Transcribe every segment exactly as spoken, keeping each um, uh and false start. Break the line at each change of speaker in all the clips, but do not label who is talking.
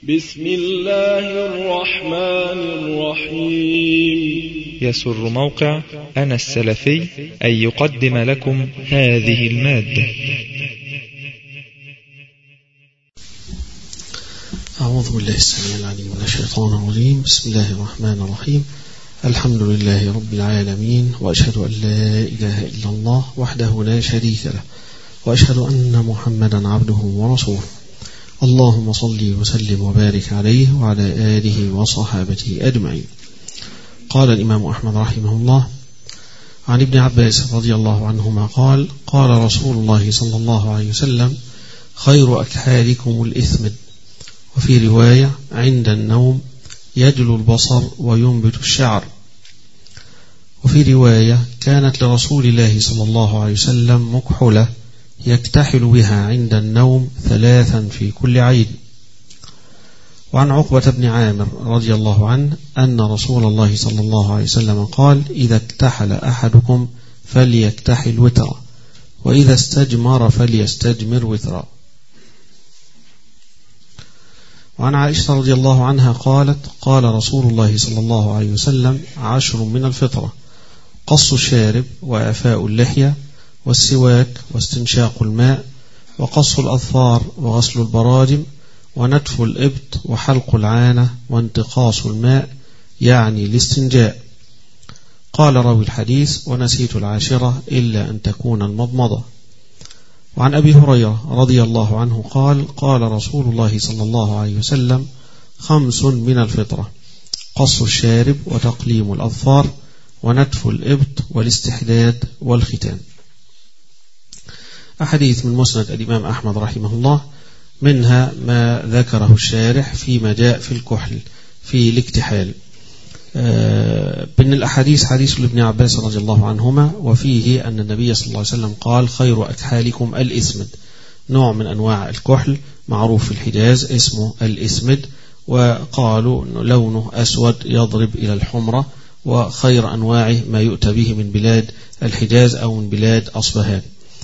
بسم الله الرحمن الرحيم.
يسر موقع أنا السلفي أن يقدم لكم هذه المادة.
أعوذ بالله السميع العليم من الشيطان الرجيم. بسم الله الرحمن الرحيم. الحمد لله رب العالمين، وأشهد أن لا إله إلا الله وحده لا شريك له، وأشهد أن محمدا عبده ورسوله. اللهم صل وسلم وبارك عليه وعلى آله وصحابته أجمعين. قال الإمام أحمد رحمه الله عن ابن عباس رضي الله عنهما قال: قال رسول الله صلى الله عليه وسلم: خير أكحالكم الإثمد. وفي رواية: عند النوم يجلو البصر وينبت الشعر. وفي رواية: كانت لرسول الله صلى الله عليه وسلم مكحلة يكتحل بها عند النوم ثلاثا في كل عين. وعن عقبة بن عامر رضي الله عنه أن رسول الله صلى الله عليه وسلم قال: إذا اكتحل أحدكم فليكتحل وترا، وإذا استجمر فليستجمر وترا. وعن عائشة رضي الله عنها قالت: قال رسول الله صلى الله عليه وسلم: عشر من الفطرة: قص الشارب، وإعفاء اللحية، والسواك، واستنشاق الماء، وقص الأظفار، وغسل البراجم، ونتف الإبط، وحلق العانة، وانتقاص الماء، يعني الاستنجاء. قال راوي الحديث: ونسيت العاشرة إلا أن تكون المضمضة. وعن أبي هريرة رضي الله عنه قال: قال رسول الله صلى الله عليه وسلم: خمس من الفطرة: قص الشارب، وتقليم الأظفار، ونتف الإبط، والاستحداد، والختان. أحاديث من مسند الإمام أحمد رحمه الله، منها ما ذكره الشارح فيما جاء في الكحل في الاكتحال. من الأحاديث حديث لابن عباس رضي الله عنهما، وفيه أن النبي صلى الله عليه وسلم قال: خير أكحالكم الإسمد. نوع من أنواع الكحل معروف في الحجاز اسمه الإسمد، وقالوا لونه أسود يضرب إلى الحمرة، وخير أنواعه ما يؤتى به من بلاد الحجاز أو من بلاد أصبهان.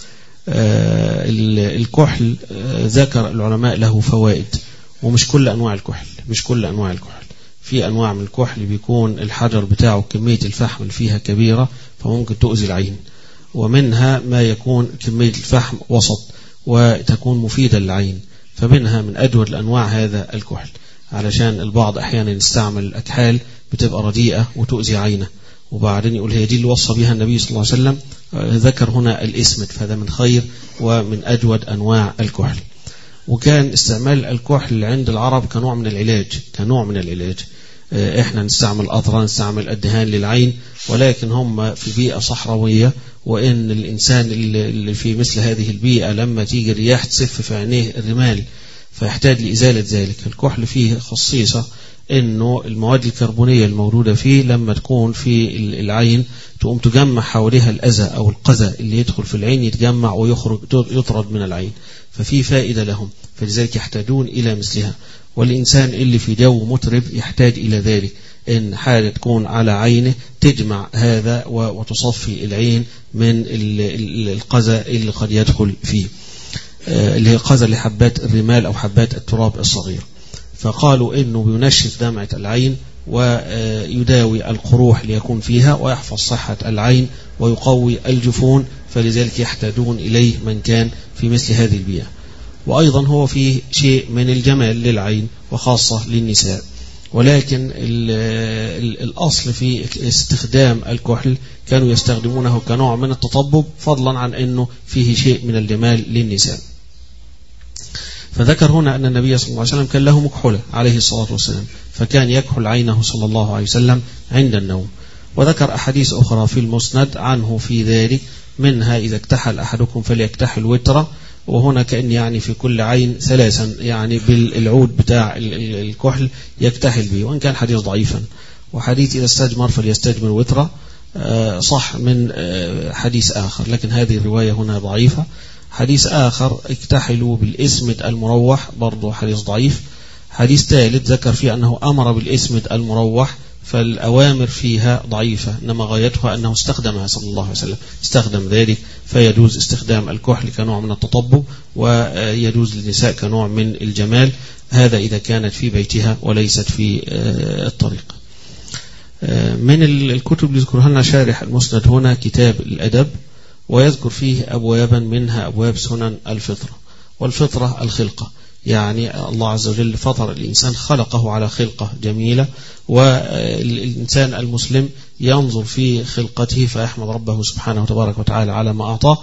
آه الكحل آه ذكر العلماء له فوائد، ومش كل أنواع الكحل مش كل أنواع الكحل في أنواع من الكحل بيكون الحجر بتاعه كمية الفحم فيها كبيرة فممكن تؤذي العين، ومنها ما يكون كمية الفحم وسط وتكون مفيدة للعين، فمنها من أجود الأنواع هذا الكحل، علشان البعض أحيانا يستعمل الأكحال بتبقى رديئة وتؤذي عينه، وبعدين يقول هي دي اللي وصى بها النبي صلى الله عليه وسلم. ذكر هنا الإسمد، فهذا من خير ومن أجود أنواع الكحل. وكان استعمال الكحل عند العرب كنوع من العلاج كنوع من العلاج احنا نستعمل أطرة، نستعمل الدهان للعين، ولكن هم في بيئة صحراوية، وإن الإنسان اللي في مثل هذه البيئة لما تيجي الرياح تسف في عينيه الرمال فيحتاج لإزالة ذلك. الكحل فيه خصيصة إنه المواد الكربونية الموجودة فيه لما تكون في العين تقوم تجمع حواليها الأذى أو القذى اللي يدخل في العين يتجمع ويخرج يطرد من العين، ففي فائدة لهم، فلذلك يحتاجون إلى مثلها. والإنسان اللي في جو مترب يحتاج إلى ذلك، إن حاجة تكون على عينه تجمع هذا وتصفي العين من القذى اللي قد يدخل فيه، اللي هي قذى لحبات الرمال أو حبات التراب الصغير. فقالوا إنه بينشف دمعة العين ويداوي القروح ليكون فيها، ويحفظ صحة العين، ويقوي الجفون، فلذلك يحتاجون إليه من كان في مثل هذه البيئة. وأيضا هو فيه شيء من الجمال للعين وخاصة للنساء، ولكن الأصل في استخدام الكحل كانوا يستخدمونه كنوع من التطبب، فضلا عن أنه فيه شيء من الجمال للنساء. فذكر هنا أن النبي صلى الله عليه وسلم كان له مكحلة عليه الصلاة والسلام، فكان يكحل عينه صلى الله عليه وسلم عند النوم. وذكر أحاديث أخرى في المسند عنه في ذلك، منها: إذا اكتحل أحدكم فليكتحل وترا، وهنا كأن يعني في كل عين ثلاثا، يعني بالعود بتاع الكحل يكتحل به، وإن كان حديث ضعيفا. وحديث إذا استجمر فليستجمر وترا صح من حديث آخر، لكن هذه الرواية هنا ضعيفة. حديث آخر: اكتحلوا بالإسمد المروح، برضو حديث ضعيف. حديث ثالث ذكر فيه أنه أمر بالإسمد المروح، فالأوامر فيها ضعيفة، إنما غايتها أنه استخدمها صلى الله عليه وسلم، استخدم ذلك، فيجوز استخدام الكحل كنوع من التطبب، ويجوز للنساء كنوع من الجمال، هذا إذا كانت في بيتها وليست في الطريق. من الكتب اللي يذكرها لنا شارح المسند هنا كتاب الأدب، ويذكر فيه أبوابا منها أبواب سنن الفطرة. والفطرة الخلقة، يعني الله عز وجل فطر الإنسان، خلقه على خلقة جميلة، والإنسان المسلم ينظر في خلقته فيحمد ربه سبحانه وتبارك وتعالى على ما أعطاه،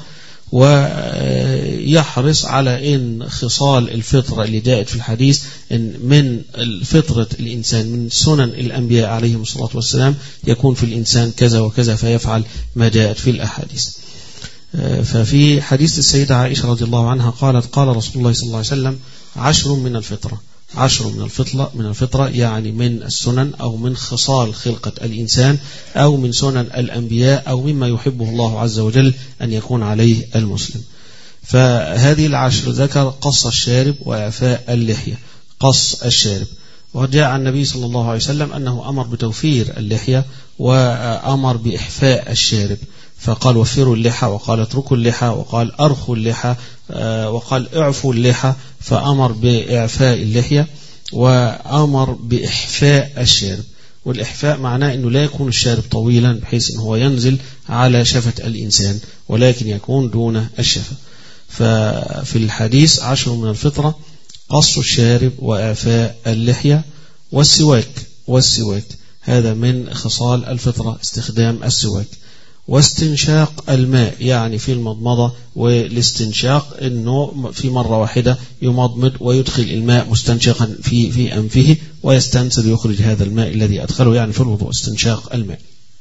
ويحرص على إن خصال الفطرة اللي جاءت في الحديث إن من فطرة الإنسان من سنن الأنبياء عليهم الصلاة والسلام يكون في الإنسان كذا وكذا، فيفعل ما جاءت في الأحاديث. ففي حديث السيدة عائشة رضي الله عنها قالت قال رسول الله صلى الله عليه وسلم عشر من الفطرة، عشر من الفطرة من الفطرة يعني من السنن أو من خصال خلقة الإنسان أو من سنن الأنبياء أو مما يحبه الله عز وجل أن يكون عليه المسلم. فهذه العشر ذكر قص الشارب وإعفاء اللحية. قص الشارب، وجاء عن النبي صلى الله عليه وسلم أنه أمر بتوفير اللحية وأمر بإحفاء الشارب، فقال وفروا اللحى، وقال اتركوا اللحى، وقال أرخوا اللحى، وقال اعفوا اللحى، فأمر بإعفاء اللحية وأمر بإحفاء الشارب. والإحفاء معناه أنه لا يكون الشارب طويلا بحيث أنه هو ينزل على شفة الإنسان، ولكن يكون دون الشفة. ففي الحديث عشر من الفطرة قص الشارب وإعفاء اللحية والسواك. والسواك هذا من خصال الفطرة، استخدام السواك. واستنشاق الماء، يعني في المضمضة والاستنشاق أنه في مرة واحدة يمضمض ويدخل الماء مستنشقا في في أنفه ويستنسل يخرج هذا الماء الذي أدخله، يعني في الوضوء استنشاق الماء.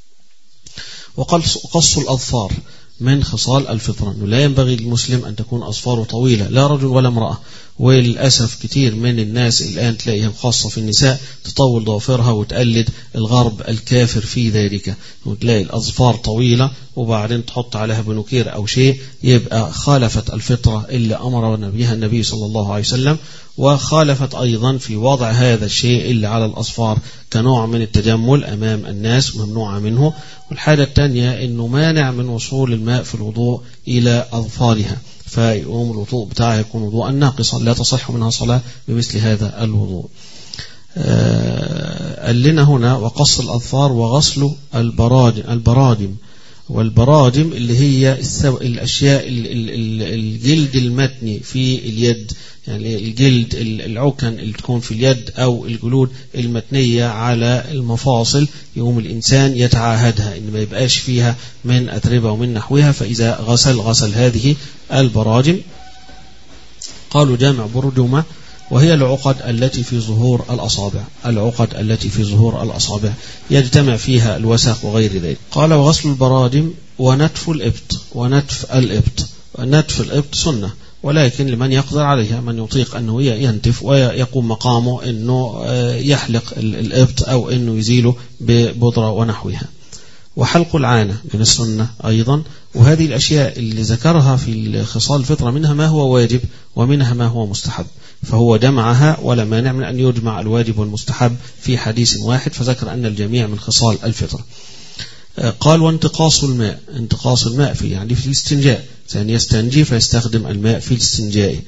وقص الأظفار من خصال الفطرة، أنه لا ينبغي للمسلم أن تكون أظفاره طويلة، لا رجل ولا امرأة. وللأسف كتير من الناس الآن تلاقيهم خاصة في النساء تطول ضوافرها وتقلد الغرب الكافر في ذلك، وتلاقي الأظفار طويلة وبعدين تحط عليها بنوكير أو شيء، يبقى خالفت الفطرة اللي أمر بها النبي صلى الله عليه وسلم، وخالفت أيضا في وضع هذا الشيء اللي على الأظفار كنوع من التجمل أمام الناس، ممنوعة منه. والحاجة الثانية أنه مانع من وصول الماء في الوضوء إلى أظفارها، فيقوم الوضوء بتاعها يكون وضوءا ناقصا، لا تصح منها صلاة بمثل هذا الوضوء. قال لنا هنا وقص الأظفار وغسل البرادم. البرادم والبرادم اللي هي الأشياء الجلد المتني في اليد، يعني الجلد العكن اللي تكون في اليد أو الجلود المتنية على المفاصل، يقوم الإنسان يتعاهدها إن ما يبقاش فيها من أتربة ومن نحوها، فإذا غسل غسل هذه البراجم. قالوا جامع برجمة، وهي العقد التي في ظهور الأصابع، العقد التي في ظهور الأصابع يجتمع فيها الوسخ وغير ذلك. قال وغسل البراجم ونتف الإبط. ونتف الإبط، نتف الإبط سنة، ولكن لمن يقدر عليها، من يطيق أنه ينتف ويقوم مقامه أنه يحلق الإبط أو أنه يزيله ببودرة ونحوها. وحلق العانة من السنة أيضا. وهذه الأشياء اللي ذكرها في خصال الفطرة منها ما هو واجب ومنها ما هو مستحب، فهو جمعها ولا مانع من أن يجمع الواجب والمستحب في حديث واحد، فذكر أن الجميع من خصال الفطرة. قال وانتقاص الماء. انتقاص الماء في يعني في الاستنجاء، يعني يستنجي فيستخدم الماء في الاستنجاء.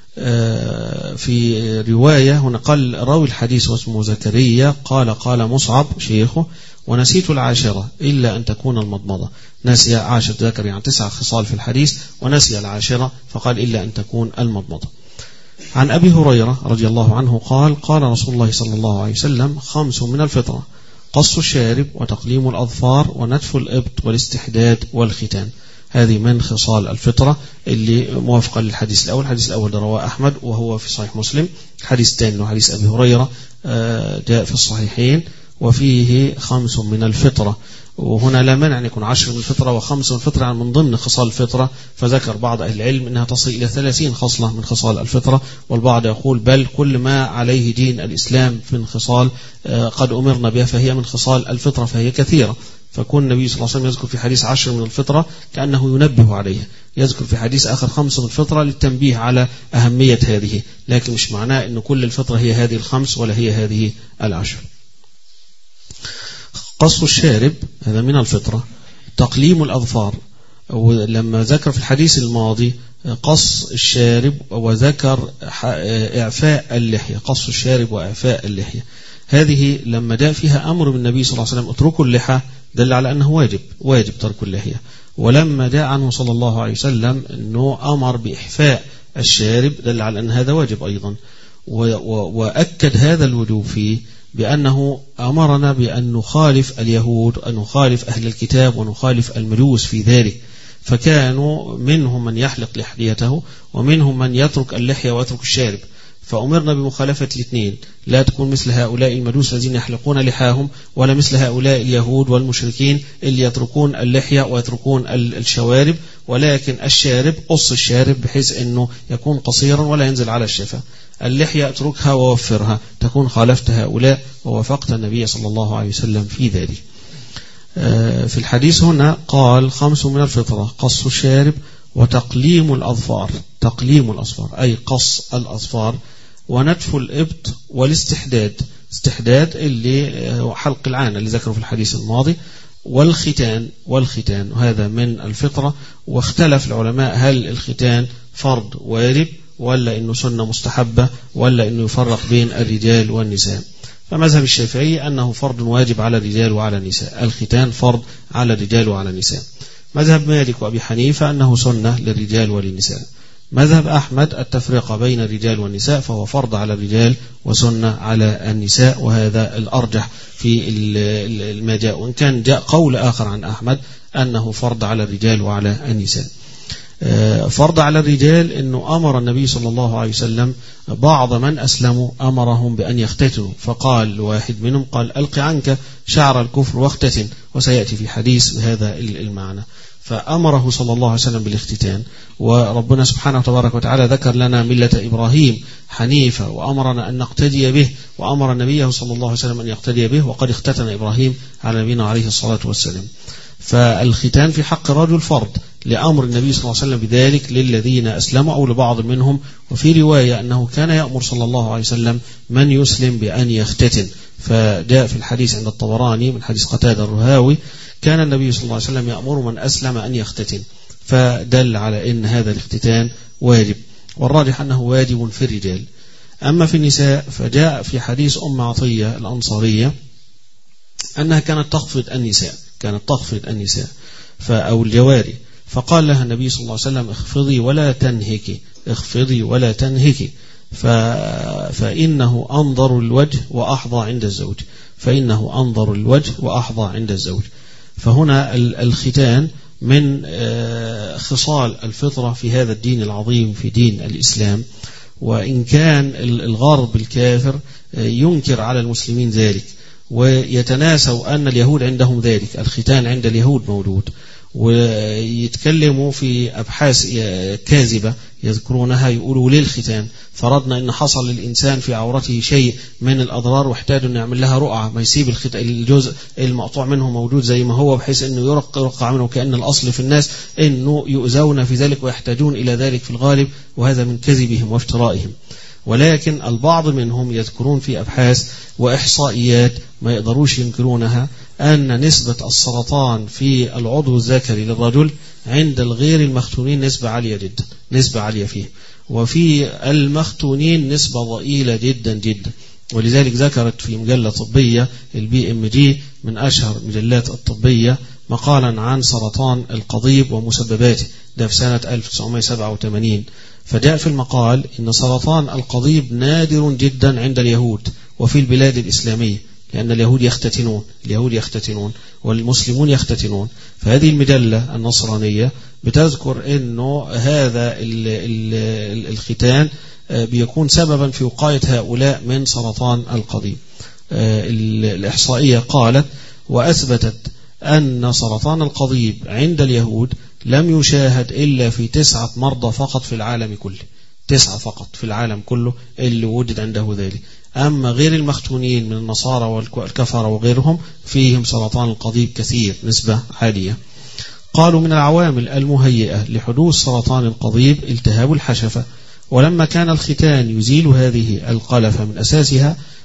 في رواية هنا قال راوي الحديث واسمه زكريا قال قال مصعب شيخه ونسيت العاشرة إلا أن تكون المضمضة. نسي عاشر، ذكر يعني تسع خصال في الحديث ونسي العاشرة فقال إلا أن تكون المضمضة. عن أبي هريرة رضي الله عنه قال قال رسول الله صلى الله عليه وسلم خمس من الفطرة: قص الشارب وتقليم الأظفار ونتف الإبط والاستحداد والختان. هذه من خصال الفطرة اللي موافقة للحديث الأول. الحديث الأول رواه أحمد وهو في صحيح مسلم. الحديث الثاني وحديث أبي هريرة جاء في الصحيحين وفيه خمس من الفطرة. وهنا لا مانع أن يكون عشر من الفطرة وخمس من الفطرة يعني من ضمن خصال الفطرة، فذكر بعض أهل العلم أنها تصل إلى ثلاثين خصلة من خصال الفطرة، والبعض يقول بل كل ما عليه دين الإسلام من خصال قد أمرنا بها فهي من خصال الفطرة، فهي كثيرة. فكون النبي صلى الله عليه وسلم يذكر في حديث عشر من الفطرة كأنه ينبه عليها، يذكر في حديث آخر خمس من الفطرة للتنبيه على أهمية هذه، لكن مش معناه أن كل الفطرة هي هذه الخمس ولا هي هذه العشر. قص الشارب هذا من الفطرة. تقليم الأظفار، ولما ذكر في الحديث الماضي قص الشارب وذكر إعفاء اللحية، قص الشارب وإعفاء اللحية، هذه لما جاء فيها أمر من النبي صلى الله عليه وسلم اتركوا اللحى دل على أنه واجب واجب ترك اللحية. ولما جاء عنه صلى الله عليه وسلم أنه أمر بإحفاء الشارب دل على أن هذا واجب أيضا. وأكد هذا الوجوب فيه بأنه أمرنا بأن نخالف اليهود، أن نخالف أهل الكتاب ونخالف المجوس في ذلك، فكانوا منهم من يحلق لحيته ومنهم من يترك اللحية ويترك الشارب، فأمرنا بمخالفة الاثنين، لا تكون مثل هؤلاء المجوس الذين يحلقون لحاهم، ولا مثل هؤلاء اليهود والمشركين اللي يتركون اللحية ويتركون الشوارب، ولكن الشارب قص الشارب بحيث أنه يكون قصيرا ولا ينزل على الشفة، اللحية اتركها ووفرها، تكون خالفت هؤلاء ووافقت النبي صلى الله عليه وسلم في ذلك. في الحديث هنا قال خمس من الفطرة: قص الشارب وتقليم الأظفار، تقليم الأظفار أي قص الأظفار، ونتف الإبط والاستحداد، استحداد اللي حلق العانة اللي ذكره في الحديث الماضي، والختان، والختان وهذا من الفطرة. واختلف العلماء هل الختان فرض واجب ولا إنه سنة مستحبة ولا إنه يفرق بين الرجال والنساء. فمذهب الشافعي أنه فرض واجب على الرجال وعلى النساء، الختان فرض على الرجال وعلى النساء. مذهب مالك وأبي حنيفة أنه سنة للرجال وللنساء. مذهب أحمد التفرقة بين الرجال والنساء، فهو فرض على الرجال وسنة على النساء، وهذا الأرجح في ما جاء، وإن كان جاء قول آخر عن أحمد أنه فرض على الرجال وعلى النساء. فرض على الرجال أنه أمر النبي صلى الله عليه وسلم بعض من أسلموا أمرهم بأن يختتنوا، فقال واحد منهم قال: ألق عنك شعر الكفر واختتن، وسيأتي في حديث بهذا المعنى. فأمره صلى الله عليه وسلم بالاختتان، وربنا سبحانه وتبارك وتعالى ذكر لنا ملة إبراهيم حنيفة وأمرنا أن نقتدي به، وأمر النبي صلى الله عليه وسلم أن يقتدي به، وقد اختتن إبراهيم على نبينا عليه الصلاة والسلام. فالختان في حق الرجل فرض لأمر النبي صلى الله عليه وسلم بذلك للذين أسلموا أو لبعض منهم. وفي رواية أنه كان يأمر صلى الله عليه وسلم من يسلم بأن يختتن، فجاء في الحديث عند الطبراني من حديث قتادة الرهاوي: كان النبي صلى الله عليه وسلم يأمر من أسلم أن يختتن، فدل على أن هذا الاختتان واجب، والراجح أنه واجب في الرجال. أما في النساء فجاء في حديث أم عطية الأنصارية أنها كانت تخفض النساء، كانت تخفض النساء أو الجواري، فقال لها النبي صلى الله عليه وسلم: اخفضي ولا تنهكي، اخفضي ولا تنهكي، فإنه أنظر الوجه وأحظى عند الزوج، فإنه أنظر الوجه وأحظى عند الزوج. فهنا الختان من خصال الفطرة في هذا الدين العظيم، في دين الإسلام. وإن كان الغرب الكافر ينكر على المسلمين ذلك ويتناسوا أن اليهود عندهم ذلك، الختان عند اليهود موجود، ويتكلموا في أبحاث كاذبة يذكرونها، يقولوا ليه الختان؟ فرضنا أن حصل للإنسان في عورته شيء من الأضرار واحتاج أن يعمل لها رقعة، ما يسيب الجزء المقطوع منه موجود زي ما هو، بحيث أنه يرقع منه، كأن الأصل في الناس أنه يؤذون في ذلك ويحتاجون إلى ذلك في الغالب، وهذا من كذبهم وافترائهم. ولكن البعض منهم يذكرون في أبحاث وإحصائيات ما يقدروش ينكرونها أن نسبة السرطان في العضو الذكري للرجل عند الغير المختونين نسبة عالية جدا، نسبة عالية فيه، وفي المختونين نسبة ضئيلة جدا جدا. ولذلك ذكرت في مجلة طبية البي ام جي من أشهر مجلات الطبية مقالا عن سرطان القضيب ومسبباته، ده في سنة ألف وتسعمائة وسبعة وثمانين. فجاء في المقال إن سرطان القضيب نادر جدا عند اليهود وفي البلاد الإسلامية، لأن اليهود يختتنون اليهود يختتنون والمسلمون يختتنون. فهذه المجلة النصرانية بتذكر أنه هذا الختان بيكون سببا في وقاية هؤلاء من سرطان القضيب. الإحصائية قالت وأثبتت أن سرطان القضيب عند اليهود لم يشاهد إلا في تسعة مرضى فقط في العالم كله، تسعة فقط في العالم كله اللي وجد عنده ذلك. أما غير المختونين من النصارى والكفر وغيرهم فيهم سرطان القضيب كثير، نسبة عالية. قالوا من العوامل المهيئة لحدوث سرطان القضيب التهاب الحشفة، ولما كان الختان يزيل هذه القلفة من أساسها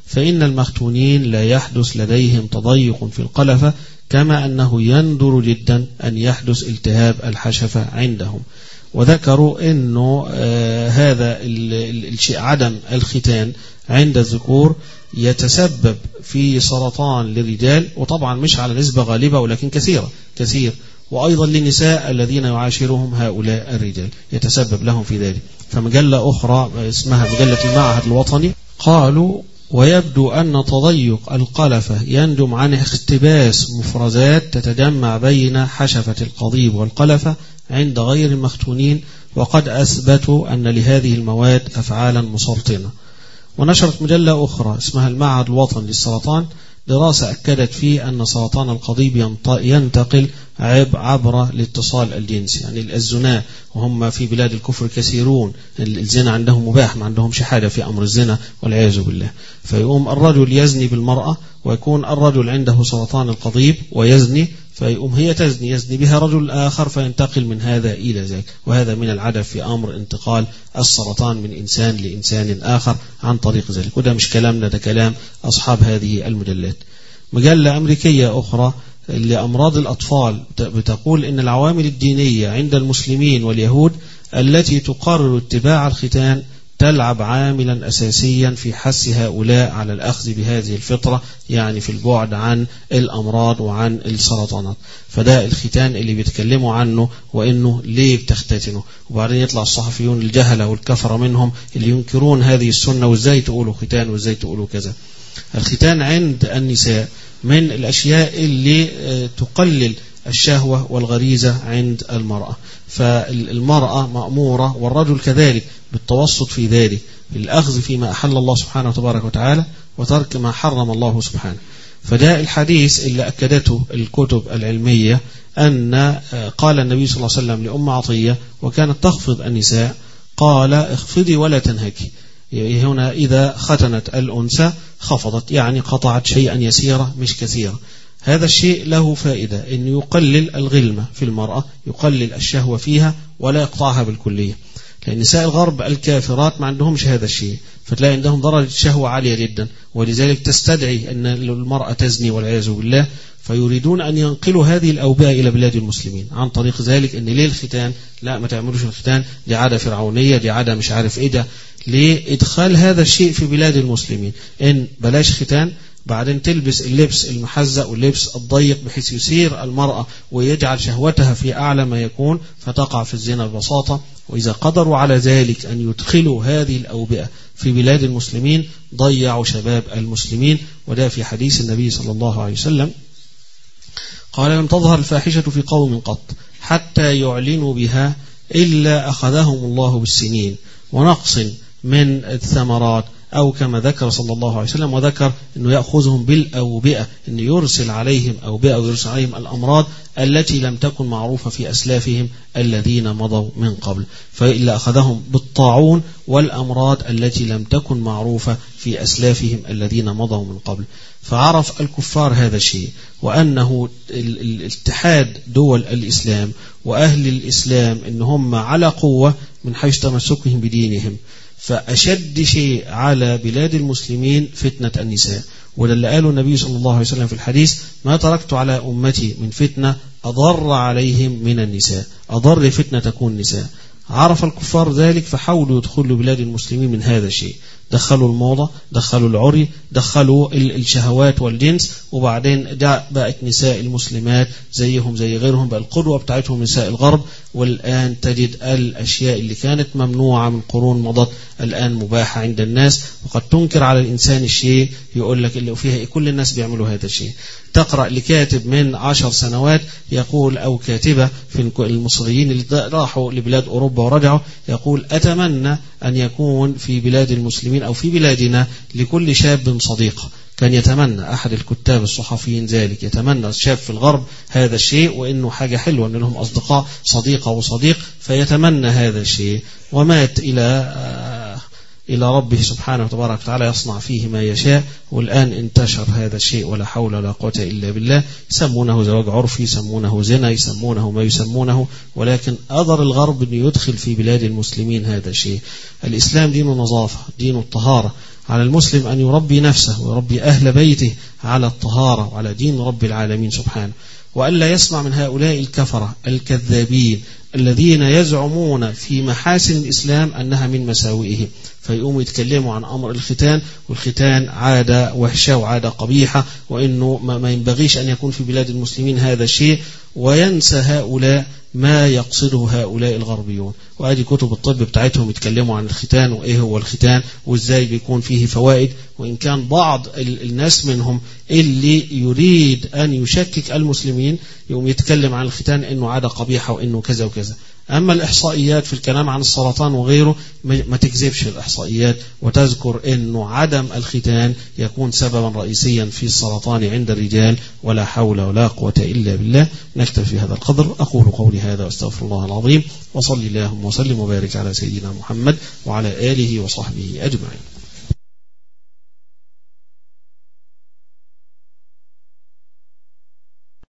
فإن المختونين لا يحدث لديهم تضيق في القلفة، كما أنه يندر جدا أن يحدث التهاب الحشفة عندهم. وذكروا أنه آه هذا الشيء عدم الختان عند الذكور يتسبب في سرطان للرجال، وطبعا مش على نسبة غالبة ولكن كثيرة كثير، وأيضا للنساء الذين يعاشرهم هؤلاء الرجال يتسبب لهم في ذلك. فمجلة أخرى اسمها مجلة المعهد الوطني قالوا: ويبدو أن تضيق القلفة ينجم عن اختباس مفرزات تتجمع بين حشفة القضيب والقلفة عند غير المختونين، وقد أثبتوا أن لهذه المواد أفعالا مسرطنة. ونشرت مجلة أخرى اسمها المعهد الوطني للسرطان دراسة أكدت فيه أن سرطان القضيب ينتقل عبر الاتصال الجنسي، يعني الزنا، وهم في بلاد الكفر كثيرون الزنا عندهم مباح، ما عندهم شهادة في أمر الزنا والعياذ بالله. فيقوم الرجل يزني بالمرأة، ويكون الرجل عنده سرطان القضيب ويزني، فيقوم هي تزني يزني بها رجل آخر، فينتقل من هذا إلى ذاك. وهذا من العدد في أمر انتقال السرطان من إنسان لإنسان آخر عن طريق ذلك. وده مش كلامنا، ده كلام أصحاب هذه المجلات. مجلة أمريكية أخرى لأمراض الأطفال بتقول إن العوامل الدينية عند المسلمين واليهود التي تقرر اتباع الختان تلعب عاملا أساسيا في حث هؤلاء على الأخذ بهذه الفطرة، يعني في البعد عن الأمراض وعن السرطانات. فده الختان اللي بيتكلموا عنه، وإنه ليه بتختتنه. وبعدين يطلع الصحفيون الجهلة والكفرة منهم اللي ينكرون هذه السنة، وإزاي تقولوا ختان وإزاي تقولوا كذا. الختان عند النساء من الأشياء اللي تقلل الشهوة والغريزة عند المرأة، فالمرأة مأمورة والرجل كذلك بالتوسط في ذلك، بالأخذ فيما أحل الله سبحانه وتبارك وتعالى وترك ما حرم الله سبحانه. فده الحديث اللي أكدته الكتب العلمية، أن قال النبي صلى الله عليه وسلم لأم عطية وكانت تخفض النساء، قال: اخفضي ولا تنهكي. هنا إذا ختنت الأنثى خفضت، يعني قطعت شيئا يسيرا مش كثيرا. هذا الشيء له فائدة، أن يقلل الغلمة في المرأة، يقلل الشهوة فيها ولا يقطعها بالكلية. لأن نساء الغرب الكافرات ما عندهمش هذا الشيء، فتلاقي عندهم درجة شهوة عالية جدا، ولذلك تستدعي أن المرأة تزني والعياذ بالله. فيريدون أن ينقلوا هذه الأوبئة إلى بلاد المسلمين عن طريق ذلك. أن ليه الختان؟ لا، ما تعملوش الختان، دي عادة فرعونية، دي عادة مش عارف إيه ده. ليه إدخال هذا الشيء في بلاد المسلمين؟ إن بلاش ختان، بعدين تلبس اللبس المحزق واللبس الضيق بحيث يسير المرأة ويجعل شهوتها في أعلى ما يكون، فتقع في الزنا ببساطة. وإذا قدروا على ذلك أن يدخلوا هذه الأوبئة في بلاد المسلمين ضيعوا شباب المسلمين. وده في حديث النبي صلى الله عليه وسلم قال: لم تظهر الفاحشة في قوم قط حتى يعلنوا بها إلا أخذهم الله بالسنين ونقص من الثمرات، أو كما ذكر صلى الله عليه وسلم، وذكر أنه يأخذهم بالأوبئة، أنه يرسل عليهم أوبئة ويرسل عليهم الأمراض التي لم تكن معروفة في أسلافهم الذين مضوا من قبل. فإلا أخذهم بالطاعون والأمراض التي لم تكن معروفة في أسلافهم الذين مضوا من قبل. فعرف الكفار هذا الشيء، وأنه الاتحاد دول الإسلام وأهل الإسلام إنهم على قوة من حيث تمسكهم بدينهم. فأشد شيء على بلاد المسلمين فتنة النساء، وده اللي قاله النبي صلى الله عليه وسلم في الحديث: ما تركت على أمتي من فتنة أضر عليهم من النساء. أضر فتنة تكون النساء. عرف الكفار ذلك فحاولوا يدخلوا بلاد المسلمين من هذا الشيء، دخلوا الموضة، دخلوا العري، دخلوا الشهوات والجنس، وبعدين بقت نساء المسلمات زيهم زي غيرهم، بقى القدوة بتاعتهم نساء الغرب. والآن تجد الأشياء اللي كانت ممنوعة من قرون مضت الآن مباحة عند الناس. وقد تنكر على الإنسان الشيء يقول لك اللي فيها كل الناس بيعملوا هذا الشيء. تقرأ لكاتب من عشر سنوات يقول، أو كاتبة في المصريين اللي راحوا لبلاد أوروبا ورجعوا، يقول: أتمنى أن يكون في بلاد المسلمين أو في بلادنا لكل شاب صديقة. كان يتمنى أحد الكتاب الصحفيين ذلك، يتمنى الشاب في الغرب هذا الشيء، وإنه حاجة حلوة أن لهم أصدقاء، صديقة وصديق، فيتمنى هذا الشيء. ومات إلى إلى ربه سبحانه وتبارك وتعالى يصنع فيه ما يشاء. والآن انتشر هذا الشيء ولا حول ولا قوة إلا بالله. يسمونه زواج عرفي، يسمونه زنا، يسمونه ما يسمونه، ولكن أضر الغرب أن يدخل في بلاد المسلمين هذا الشيء. الإسلام دين النظافة، دين الطهارة. على المسلم أن يربي نفسه ويربي أهل بيته على الطهارة وعلى دين رب العالمين سبحانه، وألا يسمع من هؤلاء الكفرة الكذابين الذين يزعمون في محاسن الإسلام أنها من مساوئه، فيقوموا يتكلموا عن أمر الختان، والختان عادة وحشة وعادة قبيحة، وإنه ما ينبغيش أن يكون في بلاد المسلمين هذا الشيء، وينسى هؤلاء ما يقصده هؤلاء الغربيون. وهذه كتب الطب بتاعتهم يتكلموا عن الختان وإيه هو الختان وإزاي بيكون فيه فوائد، وإن كان بعض الناس منهم اللي يريد أن يشكك المسلمين يقوم يتكلم عن الختان إنه عادة قبيحة وإنه كذا وكذا. أما الإحصائيات في الكلام عن السرطان وغيره ما تكذبش الإحصائيات، وتذكر أنه عدم الختان يكون سببا رئيسيا في السرطان عند الرجال، ولا حول ولا قوة إلا بالله. نكتفي في هذا القدر. أقول قولي هذا واستغفر الله العظيم، وصلي اللهم وسلم وبارك على سيدنا محمد وعلى آله وصحبه أجمعين.